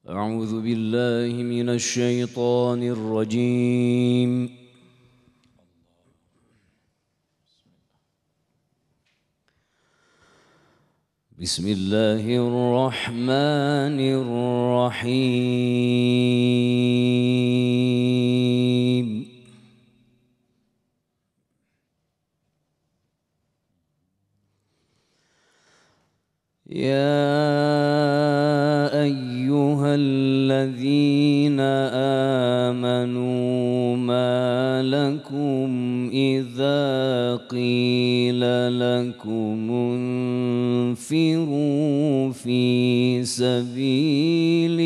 أعوذ بالله من الشيطان الرجيم. بسم الله الرحمن الرحيم. يا أيها الذين آمنوا ما لكم إذا قيل لكم انفروا في سبيل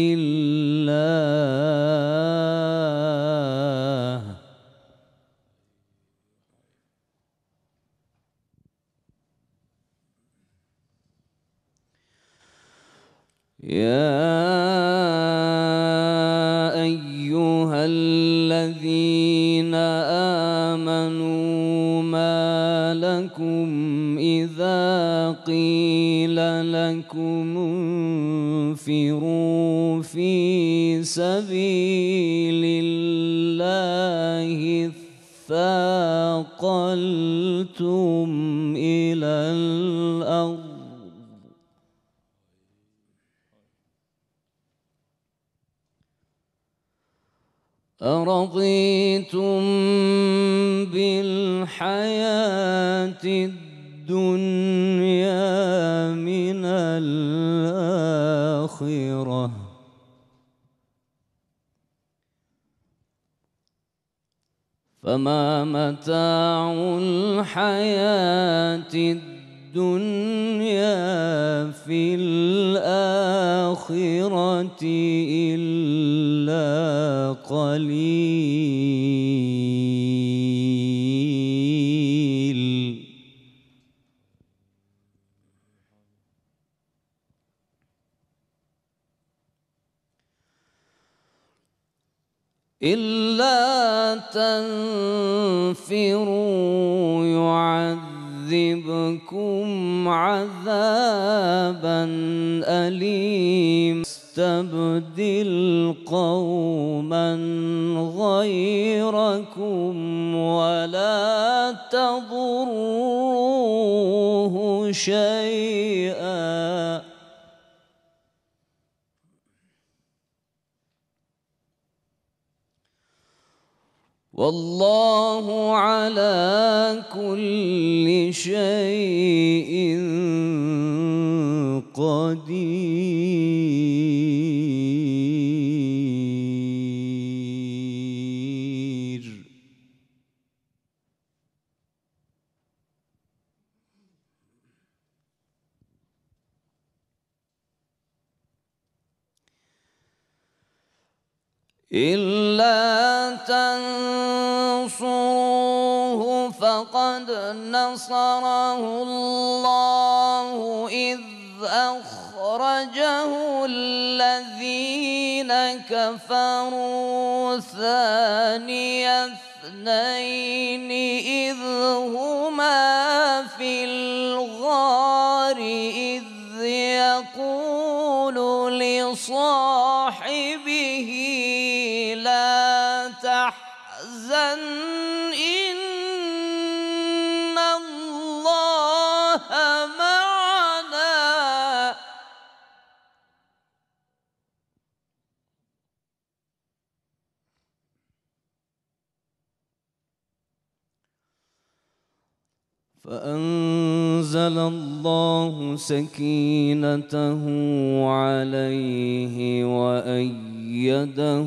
الله يا أيها الذين آمنوا ما لكم إذا قيل لكم انفروا في سبيل الله اثاقلتم إلى الأرض أرضيتم بالحياة الدنيا من الآخرة فما متاع الحياة الدنيا في الآخرة إلا قليل. إلا تنفروا يعذبكم عذابا أليما يستبدل قوما غيركم ولا تضروه شيئا والله على كل شيء قدير. إلا تنصروه فقد نصره الله إذ أخرجه الذين كفروا ثاني اثنين إذ هما في الغار إذ يقول لصاحبه لا تحزن إن الله معنا فأنزل الله سكينته عليه وأيده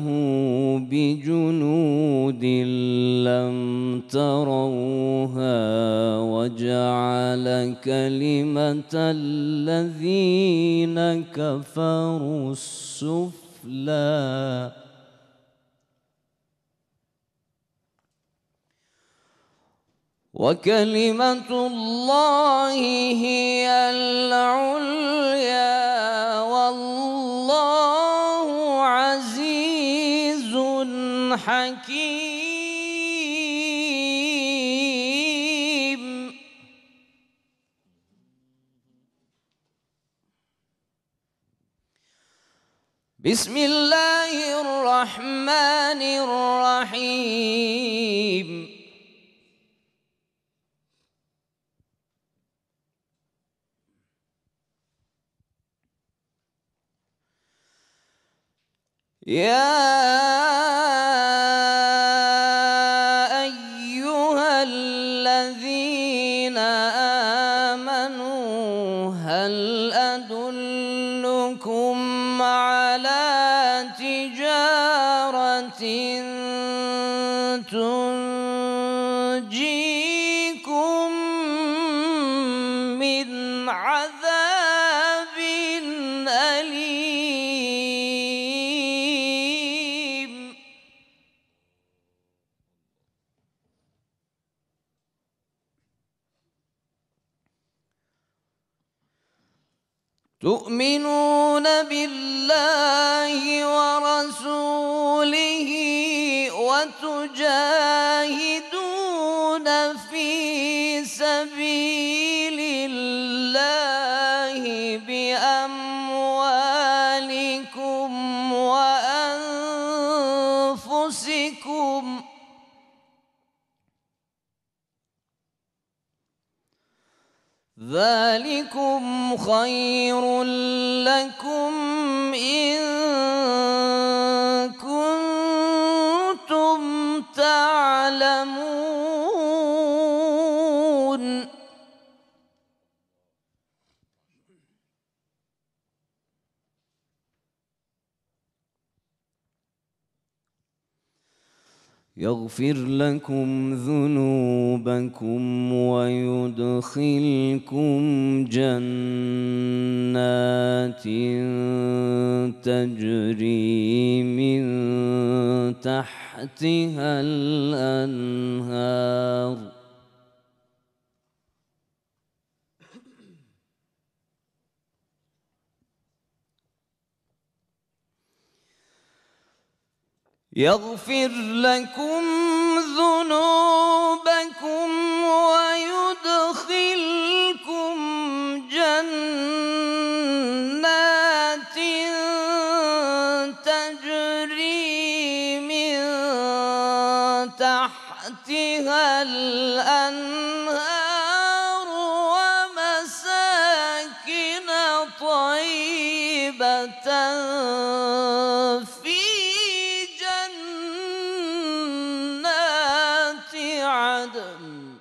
بجنود لم تروها وجعل كلمة الذين كفروا السفلى وكلمة الله هي العليا والله عزيز حكيم. بسم الله الرحمن الرحيم يا أيها الذين آمنوا هل أدلكم على تجارة تنجيكم من عذاب أليم تؤمنون بالله ورسوله وتجاهدون في سبيل الله بأموالكم وأنفسكم ذلكم خير لكم إن كنتم تعلمون يغفر لكم ذنوبكم ويدخلكم جنات تجري من تحتها الأنهار يغفر لكم ذنوبكم ويدخلكم جنات تجري من تحتها الأنهار ومساكن طيبة في جنات عدن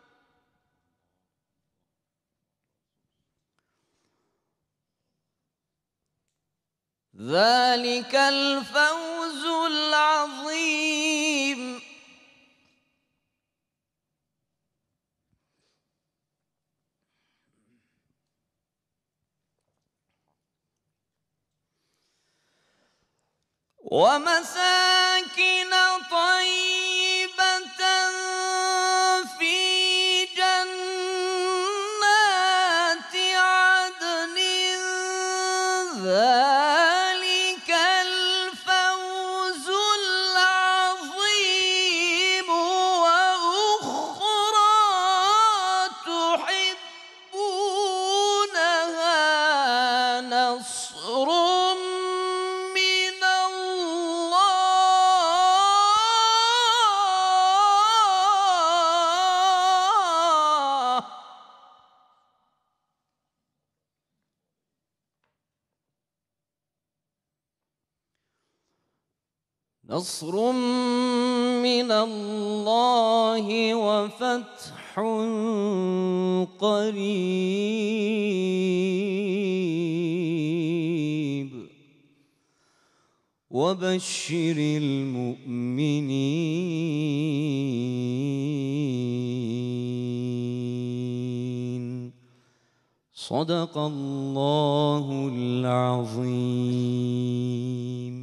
ذلك الفوز العظيم ومساكن طيبة في جنات عدن ذلك الفوز العظيم وأخرى تحبونها نصر نصر من الله وفتح قريب وبشر المؤمنين صدق الله العظيم.